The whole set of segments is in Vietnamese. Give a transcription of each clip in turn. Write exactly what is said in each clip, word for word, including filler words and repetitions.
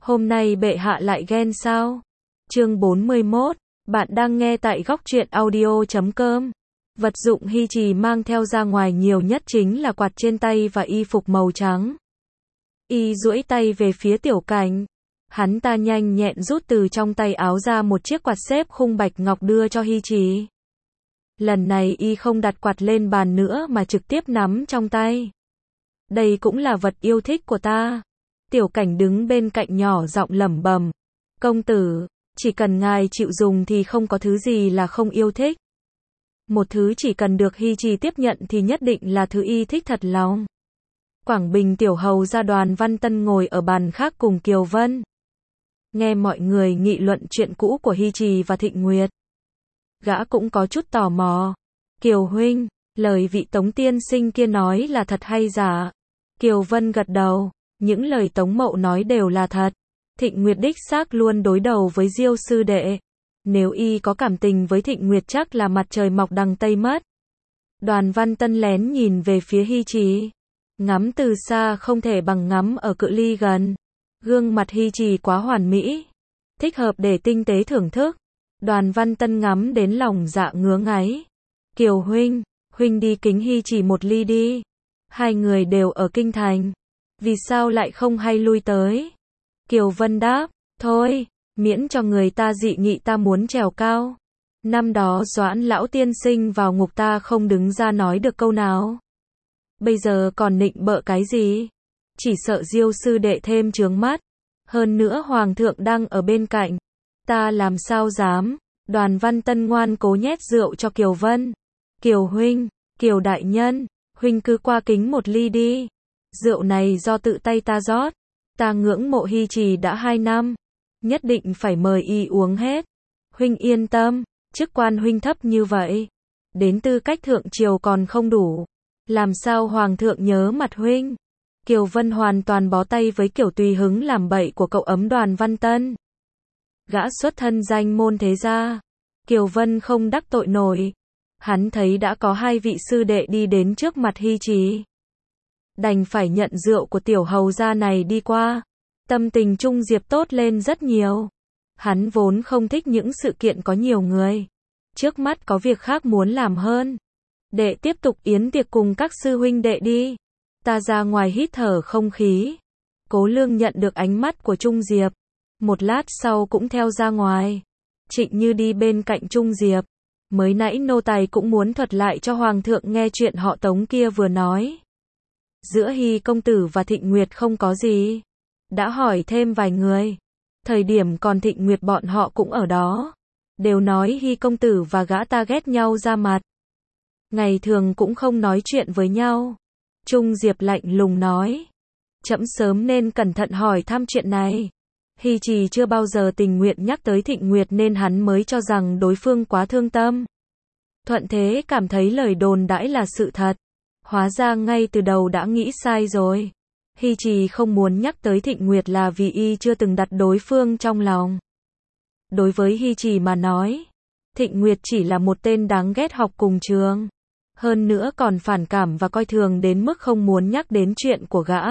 Hôm nay bệ hạ lại ghen sao? Chương bốn mươi mốt, bạn đang nghe tại góc truyện audio chấm com. Vật dụng Hy Trì mang theo ra ngoài nhiều nhất chính là quạt trên tay và y phục màu trắng. Y duỗi tay về phía Tiểu Cảnh. Hắn ta nhanh nhẹn rút từ trong tay áo ra một chiếc quạt xếp khung bạch ngọc đưa cho Hy Trì. Lần này y không đặt quạt lên bàn nữa mà trực tiếp nắm trong tay. Đây cũng là vật yêu thích của ta. Tiểu Cảnh đứng bên cạnh nhỏ giọng lẩm bẩm. Công tử, chỉ cần ngài chịu dùng thì không có thứ gì là không yêu thích. Một thứ chỉ cần được Hy Trì tiếp nhận thì nhất định là thứ y thích thật lòng. Quảng Bình tiểu hầu gia Đoàn Văn Tân ngồi ở bàn khác cùng Kiều Vân. Nghe mọi người nghị luận chuyện cũ của Hy Trì và Thịnh Nguyệt. Gã cũng có chút tò mò. Kiều huynh, lời vị Tống tiên sinh kia nói là thật hay giả? Kiều Vân gật đầu, những lời Tống mậu nói đều là thật. Thịnh Nguyệt đích xác luôn đối đầu với Diêu sư đệ. Nếu y có cảm tình với Thịnh Nguyệt chắc là mặt trời mọc đằng Tây mất. Đoàn Văn Tân lén nhìn về phía Hy Trì. Ngắm từ xa không thể bằng ngắm ở cự ly gần. Gương mặt Hy Trì quá hoàn mỹ, thích hợp để tinh tế thưởng thức. Đoàn Văn Tân ngắm đến lòng dạ ngứa ngáy. Kiều huynh, huynh đi kính Hy Trì một ly đi. Hai người đều ở kinh thành, vì sao lại không hay lui tới? Kiều Vân đáp, thôi, miễn cho người ta dị nghị ta muốn trèo cao. Năm đó Doãn lão tiên sinh vào ngục ta không đứng ra nói được câu nào. Bây giờ còn nịnh bợ cái gì? Chỉ sợ Diêu sư đệ thêm chướng mắt. Hơn nữa hoàng thượng đang ở bên cạnh. Ta làm sao dám? Đoàn Văn Tân ngoan cố nhét rượu cho Kiều Vân. Kiều huynh, Kiều đại nhân, huynh cứ qua kính một ly đi. Rượu này do tự tay ta rót. Ta ngưỡng mộ Hy Trì đã hai năm. Nhất định phải mời y uống hết. Huynh yên tâm, chức quan huynh thấp như vậy. Đến tư cách thượng triều còn không đủ. Làm sao hoàng thượng nhớ mặt huynh? Kiều Vân hoàn toàn bó tay với kiểu tùy hứng làm bậy của cậu ấm Đoàn Văn Tân. Gã xuất thân danh môn thế gia. Kiều Vân không đắc tội nổi. Hắn thấy đã có hai vị sư đệ đi đến trước mặt Hy Trì. Đành phải nhận rượu của tiểu hầu gia này đi qua. Tâm tình Trung Diệp tốt lên rất nhiều. Hắn vốn không thích những sự kiện có nhiều người. Trước mắt có việc khác muốn làm hơn. Đệ tiếp tục yến tiệc cùng các sư huynh đệ đi. Ta ra ngoài hít thở không khí. Cố Lương nhận được ánh mắt của Trung Diệp. Một lát sau cũng theo ra ngoài. Trịnh Như đi bên cạnh Trung Diệp. Mới nãy nô tài cũng muốn thuật lại cho Hoàng thượng nghe chuyện họ Tống kia vừa nói. Giữa Hy công tử và Thịnh Nguyệt không có gì. Đã hỏi thêm vài người. Thời điểm còn Thịnh Nguyệt bọn họ cũng ở đó. Đều nói Hy công tử và gã ta ghét nhau ra mặt. Ngày thường cũng không nói chuyện với nhau. Trung Diệp lạnh lùng nói. Trẫm sớm nên cẩn thận hỏi thăm chuyện này. Hy Trì chưa bao giờ tình nguyện nhắc tới Thịnh Nguyệt nên hắn mới cho rằng đối phương quá thương tâm. Thuận thế cảm thấy lời đồn đãi là sự thật. Hóa ra ngay từ đầu đã nghĩ sai rồi. Hy Trì không muốn nhắc tới Thịnh Nguyệt là vì y chưa từng đặt đối phương trong lòng. Đối với Hy Trì mà nói, Thịnh Nguyệt chỉ là một tên đáng ghét học cùng trường. Hơn nữa còn phản cảm và coi thường đến mức không muốn nhắc đến chuyện của gã.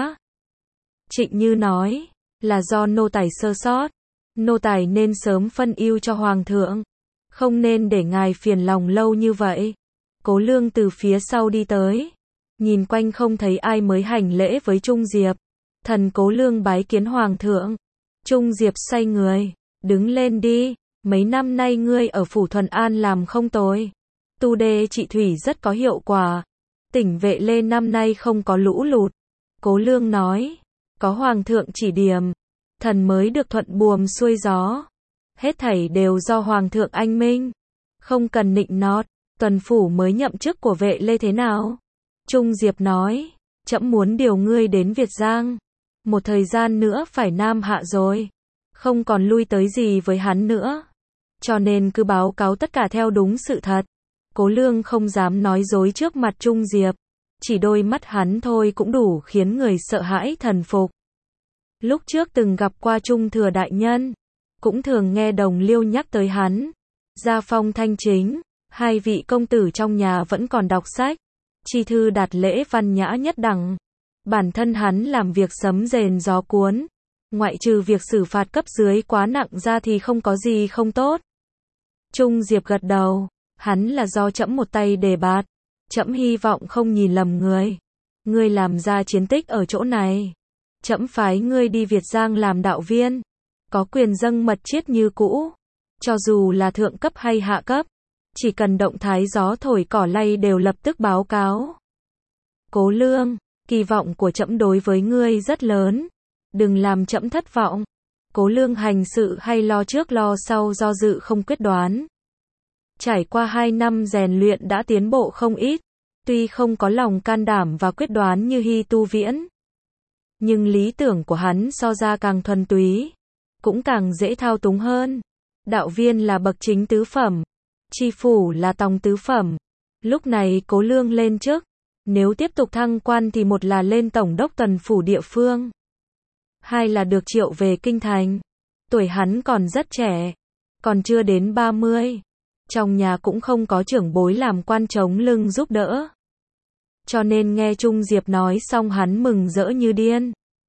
Trịnh Như nói, là do nô tài sơ sót. Nô tài nên sớm phân ưu cho Hoàng thượng. Không nên để ngài phiền lòng lâu như vậy. Cố Lương từ phía sau đi tới. Nhìn quanh không thấy ai mới hành lễ với Trung Diệp. Thần Cố Lương bái kiến Hoàng thượng. Trung Diệp xoay người, đứng lên đi. Mấy năm nay ngươi ở Phủ Thuần An làm không tồi. Tu đê trị thủy rất có hiệu quả. Tỉnh Vệ Lê năm nay không có lũ lụt. Cố Lương nói, có Hoàng thượng chỉ điểm, thần mới được thuận buồm xuôi gió. Hết thảy đều do Hoàng thượng anh minh. Không cần nịnh nọt. Tuần phủ mới nhậm chức của Vệ Lê thế nào? Trung Diệp nói, trẫm muốn điều ngươi đến Việt Giang. Một thời gian nữa phải Nam Hạ rồi. Không còn lui tới gì với hắn nữa. Cho nên cứ báo cáo tất cả theo đúng sự thật. Cố Lương không dám nói dối trước mặt Trung Diệp. Chỉ đôi mắt hắn thôi cũng đủ khiến người sợ hãi thần phục. Lúc trước từng gặp qua Trung Thừa đại nhân. Cũng thường nghe Đồng Liêu nhắc tới hắn. Gia phong thanh chính. Hai vị công tử trong nhà vẫn còn đọc sách. Chi thư đạt lễ văn nhã nhất đẳng. Bản thân hắn làm việc sấm rền gió cuốn. ngoại trừ việc xử phạt cấp dưới quá nặng ra thì không có gì không tốt. Trung Diệp gật đầu, hắn là do trẫm một tay đề bạt, trẫm hy vọng không nhìn lầm người. Ngươi làm ra chiến tích ở chỗ này, trẫm phái ngươi đi Việt Giang làm đạo viên, có quyền dâng mật chiết như cũ, cho dù là thượng cấp hay hạ cấp, chỉ cần động thái gió thổi cỏ lay đều lập tức báo cáo. Cố Lương, kỳ vọng của trẫm đối với ngươi rất lớn, đừng làm trẫm thất vọng. Cố Lương hành sự hay lo trước lo sau, do dự không quyết đoán. Trải qua hai năm rèn luyện đã tiến bộ không ít, tuy không có lòng can đảm và quyết đoán như Hy Tu Viễn, nhưng lý tưởng của hắn so ra càng thuần túy, cũng càng dễ thao túng hơn. Đạo viên là bậc chính tứ phẩm, tri phủ là tòng tứ phẩm. Lúc này Cố Lương lên chức, nếu tiếp tục thăng quan thì một là lên tổng đốc tuần phủ địa phương, hai là được triệu về kinh thành. Tuổi hắn còn rất trẻ, còn chưa đến ba mươi. Trong nhà cũng không có trưởng bối làm quan chống lưng giúp đỡ. Cho nên nghe Trung Diệp nói xong hắn mừng rỡ như điên.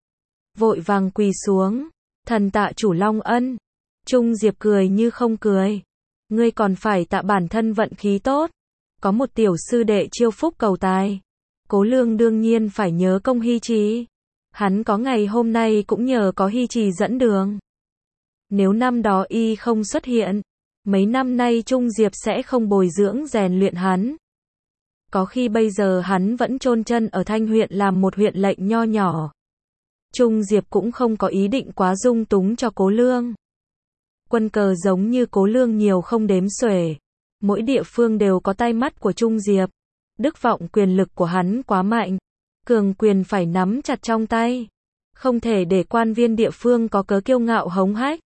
Vội vàng quỳ xuống, thần tạ chủ Long ân. Trung Diệp cười như không cười. Ngươi còn phải tạ bản thân vận khí tốt, có một tiểu sư đệ chiêu phúc cầu tài. Cố Lương đương nhiên phải nhớ công Hy Trì. Hắn có ngày hôm nay cũng nhờ có Hy Trì dẫn đường. Nếu năm đó y không xuất hiện, mấy năm nay Trung Diệp sẽ không bồi dưỡng rèn luyện hắn. Có khi bây giờ hắn vẫn chôn chân ở Thanh huyện làm một huyện lệnh nho nhỏ. Trung Diệp cũng không có ý định quá dung túng cho Cố Lương. Quân cờ giống như Cố Lương nhiều không đếm xuể. Mỗi địa phương đều có tay mắt của Trung Diệp. Đức vọng quyền lực của hắn quá mạnh. Cường quyền phải nắm chặt trong tay. Không thể để quan viên địa phương có cớ kiêu ngạo hống hách.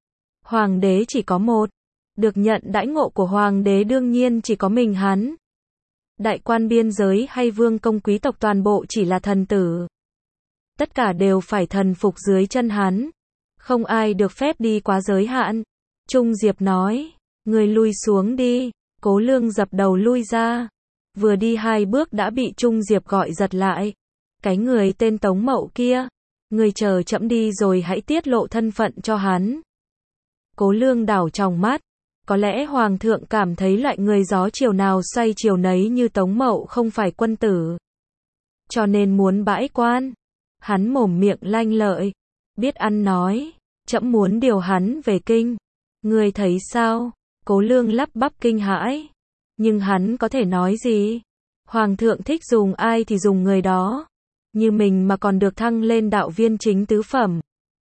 Hoàng đế chỉ có một. Được nhận đãi ngộ của hoàng đế đương nhiên chỉ có mình hắn. Đại quan biên giới hay vương công quý tộc toàn bộ chỉ là thần tử. Tất cả đều phải thần phục dưới chân hắn. Không ai được phép đi quá giới hạn. Trung Diệp nói, người lui xuống đi. Cố Lương dập đầu lui ra. Vừa đi hai bước đã bị Trung Diệp gọi giật lại. Cái người tên Tống Mậu kia, người chờ trẫm đi rồi hãy tiết lộ thân phận cho hắn. Cố Lương đảo tròng mắt. Có lẽ Hoàng thượng cảm thấy loại người gió chiều nào xoay chiều nấy như Tống Mậu không phải quân tử, cho nên muốn bãi quan. Hắn mồm miệng lanh lợi, biết ăn nói, trẫm muốn điều hắn về kinh. Ngươi thấy sao? Cố Lương lắp bắp kinh hãi. Nhưng hắn có thể nói gì? Hoàng thượng thích dùng ai thì dùng người đó. Như mình mà còn được thăng lên đạo viên chính tứ phẩm.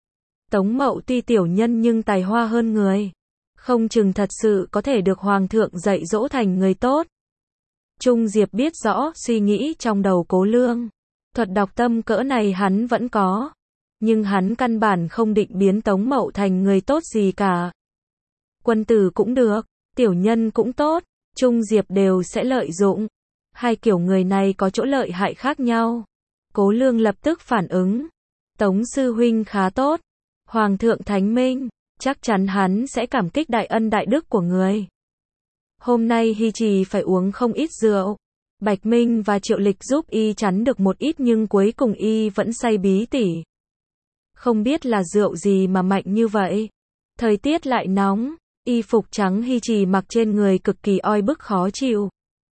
Tống Mậu tuy tiểu nhân nhưng tài hoa hơn người. Không chừng thật sự có thể được Hoàng thượng dạy dỗ thành người tốt. Trung Diệp biết rõ suy nghĩ trong đầu Cố Lương. Thuật đọc tâm cỡ này hắn vẫn có. Nhưng hắn căn bản không định biến Tống Mậu thành người tốt gì cả. Quân tử cũng được, tiểu nhân cũng tốt, Trung Diệp đều sẽ lợi dụng. Hai kiểu người này có chỗ lợi hại khác nhau. Cố Lương lập tức phản ứng. Tống sư huynh khá tốt. Hoàng thượng thánh minh, chắc chắn hắn sẽ cảm kích đại ân đại đức của người. Hôm nay Hy Trì phải uống không ít rượu. Bạch Minh và Triệu Lịch giúp y chắn được một ít nhưng cuối cùng y vẫn say bí tỉ. Không biết là rượu gì mà mạnh như vậy. Thời tiết lại nóng, y phục trắng Hy Trì mặc trên người cực kỳ oi bức khó chịu.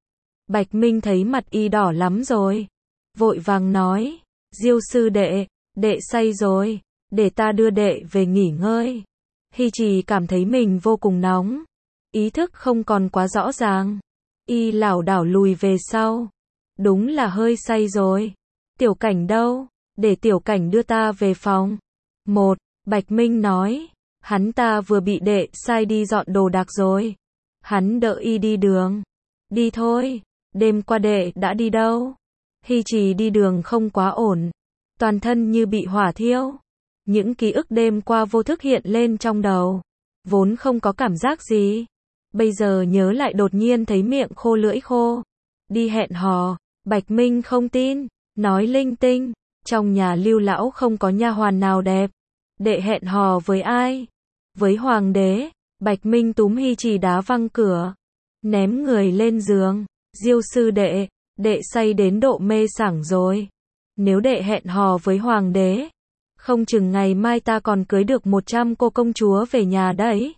Bạch Minh thấy mặt y đỏ lắm rồi. Vội vàng nói, Diêu sư đệ, đệ say rồi, để ta đưa đệ về nghỉ ngơi. Hy Trì cảm thấy mình vô cùng nóng. Ý thức không còn quá rõ ràng. Y lảo đảo lùi về sau. Đúng là hơi say rồi. Tiểu Cảnh đâu? Để Tiểu Cảnh đưa ta về phòng. Một, Bạch Minh nói. Hắn ta vừa bị đệ sai đi dọn đồ đạc rồi. Hắn đỡ y đi đường. Đi thôi. Đêm qua đệ đã đi đâu? Hy Trì đi đường không quá ổn. Toàn thân như bị hỏa thiêu. Những ký ức đêm qua vô thức hiện lên trong đầu. Vốn không có cảm giác gì. Bây giờ nhớ lại đột nhiên thấy miệng khô lưỡi khô. Đi hẹn hò. Bạch Minh không tin. Nói linh tinh. Trong nhà Lưu lão không có nha hoàn nào đẹp. Đệ hẹn hò với ai? Với hoàng đế. Bạch Minh túm Hy Trì đá văng cửa. Ném người lên giường. Diêu sư đệ. Đệ say đến độ mê sảng rồi. Nếu đệ hẹn hò với hoàng đế, Không chừng ngày mai ta còn cưới được một trăm cô công chúa về nhà đấy.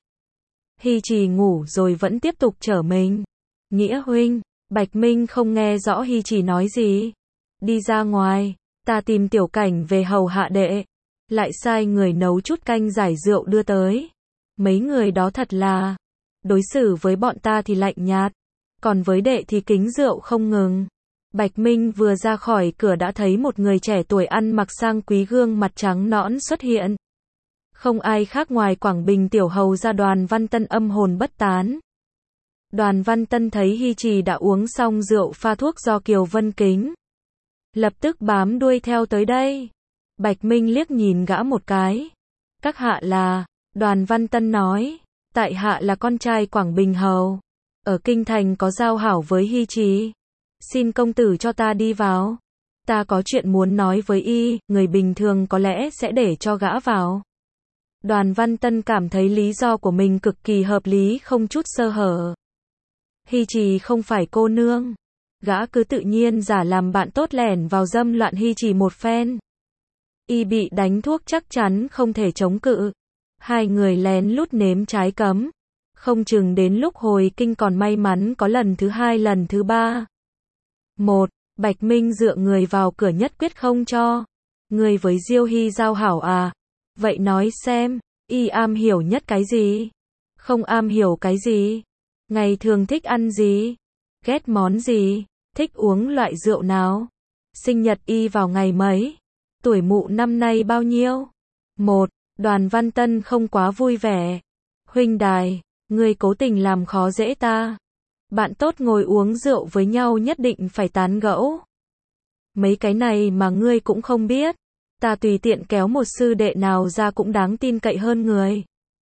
Hi Trì ngủ rồi vẫn tiếp tục chở mình. Nghĩa huynh, Bạch Minh không nghe rõ Hi Trì nói gì. Đi ra ngoài, ta tìm Tiểu Cảnh về hầu hạ đệ. Lại sai người nấu chút canh giải rượu đưa tới. Mấy người đó thật là, đối xử với bọn ta thì lạnh nhạt, còn với đệ thì kính rượu không ngừng. Bạch Minh vừa ra khỏi cửa đã thấy một người trẻ tuổi ăn mặc sang quý, gương mặt trắng nõn xuất hiện. Không ai khác ngoài Quảng Bình tiểu hầu gia Đoàn Văn Tân âm hồn bất tán. Đoàn Văn Tân thấy Hi Trì đã uống xong rượu pha thuốc do Kiều Vân kính, lập tức bám đuôi theo tới đây. Bạch Minh liếc nhìn gã một cái. Các hạ là, Đoàn Văn Tân nói, tại hạ là con trai Quảng Bình hầu, ở kinh thành có giao hảo với Hi Trì. Xin công tử cho ta đi vào. Ta có chuyện muốn nói với y, người bình thường có lẽ sẽ để cho gã vào. Đoàn Văn Tân cảm thấy lý do của mình cực kỳ hợp lý, không chút sơ hở. Hi Trì không phải cô nương. Gã cứ tự nhiên giả làm bạn tốt lẻn vào dâm loạn Hi Trì một phen. Y bị đánh thuốc chắc chắn không thể chống cự. Hai người lén lút nếm trái cấm. Không chừng đến lúc hồi kinh còn may mắn có lần thứ hai lần thứ ba. Một, Bạch Minh dựa người vào cửa nhất quyết không cho. Người với Diêu Hy giao hảo à? Vậy nói xem, y am hiểu nhất cái gì? Không am hiểu cái gì? Ngày thường thích ăn gì? Ghét món gì? Thích uống loại rượu nào? Sinh nhật y vào ngày mấy? Tuổi mụ năm nay bao nhiêu? Một, Đoàn Văn Tân không quá vui vẻ. Huynh đài, ngươi cố tình làm khó dễ ta. Bạn tốt ngồi uống rượu với nhau nhất định phải tán gẫu. Mấy cái này mà ngươi cũng không biết. Ta tùy tiện kéo một sư đệ nào ra cũng đáng tin cậy hơn người.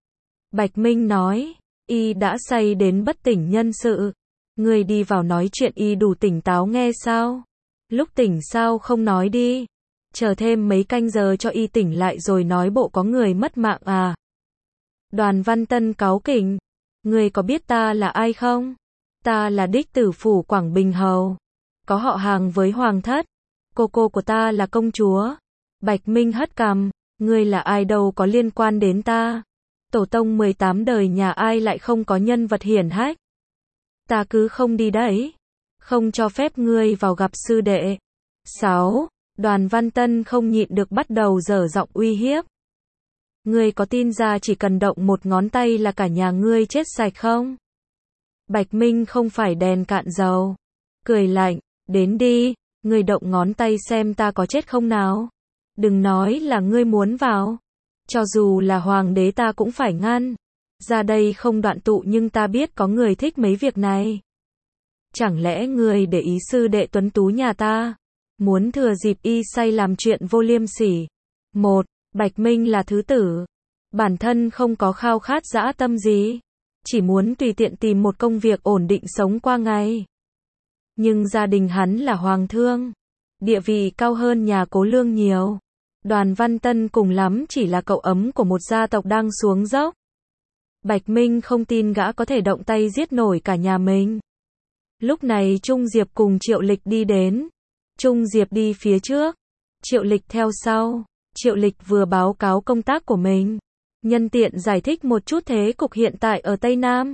Bạch Minh nói, y đã say đến bất tỉnh nhân sự. Ngươi đi vào nói chuyện y đủ tỉnh táo nghe sao? Lúc tỉnh sao không nói đi? Chờ thêm mấy canh giờ cho y tỉnh lại rồi nói bộ có người mất mạng à? Đoàn Văn Tân cáu kỉnh. Ngươi có biết ta là ai không? Ta là đích tử phủ Quảng Bình hầu, có họ hàng với hoàng thất. Cô cô của ta là công chúa. Bạch Minh hất cằm. Ngươi là ai đâu có liên quan đến ta. Tổ tông mười tám đời nhà ai lại không có nhân vật hiển hách. Ta cứ không đi đấy. Không cho phép ngươi vào gặp sư đệ. Sáu. Đoàn Văn Tân không nhịn được bắt đầu dở giọng uy hiếp. Ngươi có tin ra chỉ cần động một ngón tay là cả nhà ngươi chết sạch không? Bạch Minh không phải đèn cạn dầu. Cười lạnh, đến đi, ngươi động ngón tay xem ta có chết không nào. Đừng nói là ngươi muốn vào. Cho dù là hoàng đế ta cũng phải ngăn. Ra đây không đoạn tụ nhưng ta biết có người thích mấy việc này. Chẳng lẽ ngươi để ý sư đệ tuấn tú nhà ta? Muốn thừa dịp y say làm chuyện vô liêm sỉ. Một, Bạch Minh là thứ tử. Bản thân không có khao khát dã tâm gì. Chỉ muốn tùy tiện tìm một công việc ổn định sống qua ngày. Nhưng gia đình hắn là hoàng thương. Địa vị cao hơn nhà Cố Lương nhiều. Đoàn Văn Tân cùng lắm chỉ là cậu ấm của một gia tộc đang xuống dốc. Bạch Minh không tin gã có thể động tay giết nổi cả nhà mình. Lúc này Trung Diệp cùng Triệu Lịch đi đến. Trung Diệp đi phía trước, Triệu Lịch theo sau. Triệu Lịch vừa báo cáo công tác của mình, nhân tiện giải thích một chút thế cục hiện tại ở Tây Nam.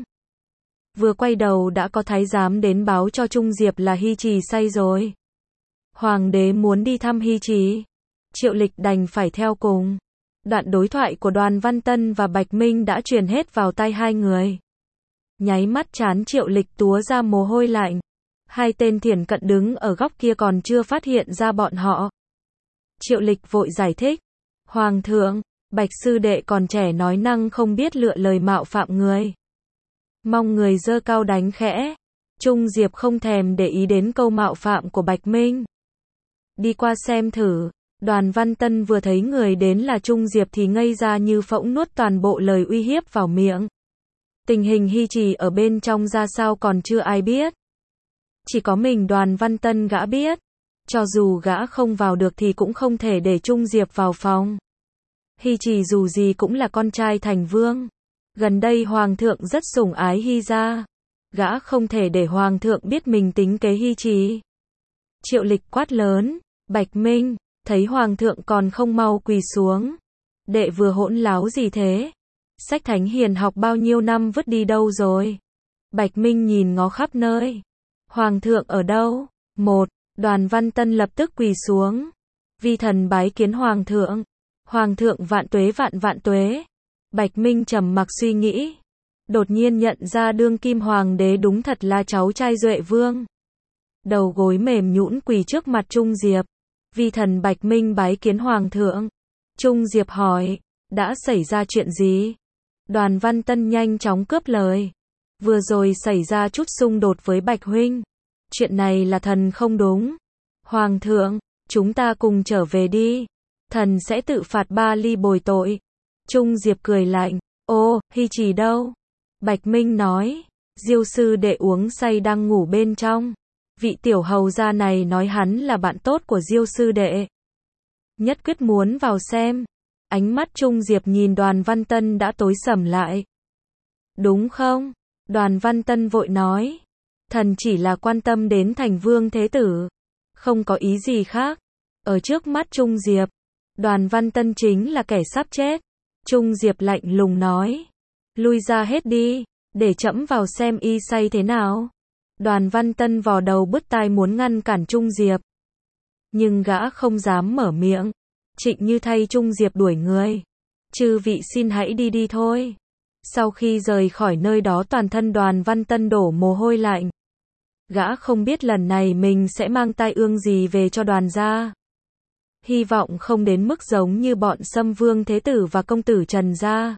Vừa quay đầu đã có thái giám đến báo cho Trung Diệp là Hi Trì say rồi. Hoàng đế muốn đi thăm Hi Trì. Triệu Lịch đành phải theo cùng. Đoạn đối thoại của Đoàn Văn Tân và Bạch Minh đã truyền hết vào tai hai người. Nháy mắt trán Triệu Lịch túa ra mồ hôi lạnh. Hai tên thiển cận đứng ở góc kia còn chưa phát hiện ra bọn họ. Triệu Lịch vội giải thích. Hoàng thượng, Bạch sư đệ còn trẻ nói năng không biết lựa lời mạo phạm người. Mong người giơ cao đánh khẽ. Trung Diệp không thèm để ý đến câu mạo phạm của Bạch Minh. Đi qua xem thử. Đoàn Văn Tân vừa thấy người đến là Trung Diệp thì ngây ra như phỗng, nuốt toàn bộ lời uy hiếp vào miệng. Tình hình Hi Trì ở bên trong ra sao còn chưa ai biết. Chỉ có mình Đoàn Văn Tân gã biết. Cho dù gã không vào được thì cũng không thể để Trung Diệp vào phòng. Hi Trì dù gì cũng là con trai thành vương. Gần đây Hoàng thượng rất sủng ái Hi gia. Gã không thể để Hoàng thượng biết mình tính kế Hi Trì. Triệu Lịch quát lớn. Bạch Minh, thấy hoàng thượng còn không mau quỳ xuống. Đệ vừa hỗn láo gì thế? Sách thánh hiền học bao nhiêu năm vứt đi đâu rồi? Bạch Minh nhìn ngó khắp nơi. Hoàng thượng ở đâu? Một, Đoàn Văn Tân lập tức quỳ xuống. Vi thần bái kiến hoàng thượng. Hoàng thượng vạn tuế vạn vạn tuế. Bạch Minh trầm mặc suy nghĩ. Đột nhiên nhận ra đương kim hoàng đế đúng thật là cháu trai Duệ Vương. Đầu gối mềm nhũn quỳ trước mặt Trung Diệp. Vi thần Bạch Minh bái kiến hoàng thượng. Trung Diệp hỏi, đã xảy ra chuyện gì? Đoàn Văn Tân nhanh chóng cướp lời. Vừa rồi xảy ra chút xung đột với Bạch huynh. Chuyện này là thần không đúng. Hoàng thượng, chúng ta cùng trở về đi. Thần sẽ tự phạt ba ly bồi tội. Trung Diệp cười lạnh. Ô, Hy Trì đâu? Bạch Minh nói. Diêu sư đệ uống say đang ngủ bên trong. Vị tiểu hầu gia này nói hắn là bạn tốt của Diêu sư đệ. Nhất quyết muốn vào xem. Ánh mắt Trung Diệp nhìn Đoàn Văn Tân đã tối sầm lại. Đúng không? Đoàn Văn Tân vội nói. Thần chỉ là quan tâm đến thành vương thế tử. Không có ý gì khác. Ở trước mắt Trung Diệp, Đoàn Văn Tân chính là kẻ sắp chết. Trung Diệp lạnh lùng nói. Lui ra hết đi, để trẫm vào xem y say thế nào. Đoàn Văn Tân vò đầu bứt tai muốn ngăn cản Trung Diệp. Nhưng gã không dám mở miệng. Trịnh Như thay Trung Diệp đuổi người. Chư vị xin hãy đi đi thôi. Sau khi rời khỏi nơi đó toàn thân Đoàn Văn Tân đổ mồ hôi lạnh. Gã không biết lần này mình sẽ mang tai ương gì về cho Đoàn gia. Hy vọng không đến mức giống như bọn Sâm Vương Thế Tử và công tử Trần gia.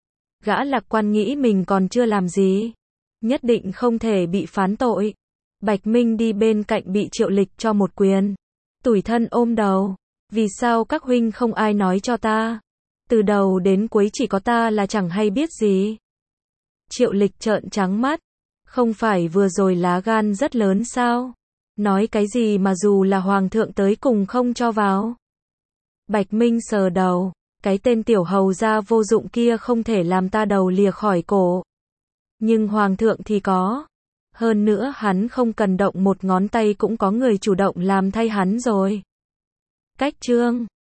Gã lạc quan nghĩ mình còn chưa làm gì. Nhất định không thể bị phán tội. Bạch Minh đi bên cạnh bị Triệu Lịch cho một quyền. Tủi thân ôm đầu. Vì sao các huynh không ai nói cho ta? Từ đầu đến cuối chỉ có ta là chẳng hay biết gì. Triệu Lịch trợn trắng mắt. Không phải vừa rồi lá gan rất lớn sao? Nói cái gì mà dù là hoàng thượng tới cùng không cho vào? Bạch Minh sờ đầu. Cái tên tiểu hầu gia vô dụng kia không thể làm ta đầu lìa khỏi cổ. Nhưng hoàng thượng thì có. Hơn nữa hắn không cần động một ngón tay cũng có người chủ động làm thay hắn rồi. Cách chương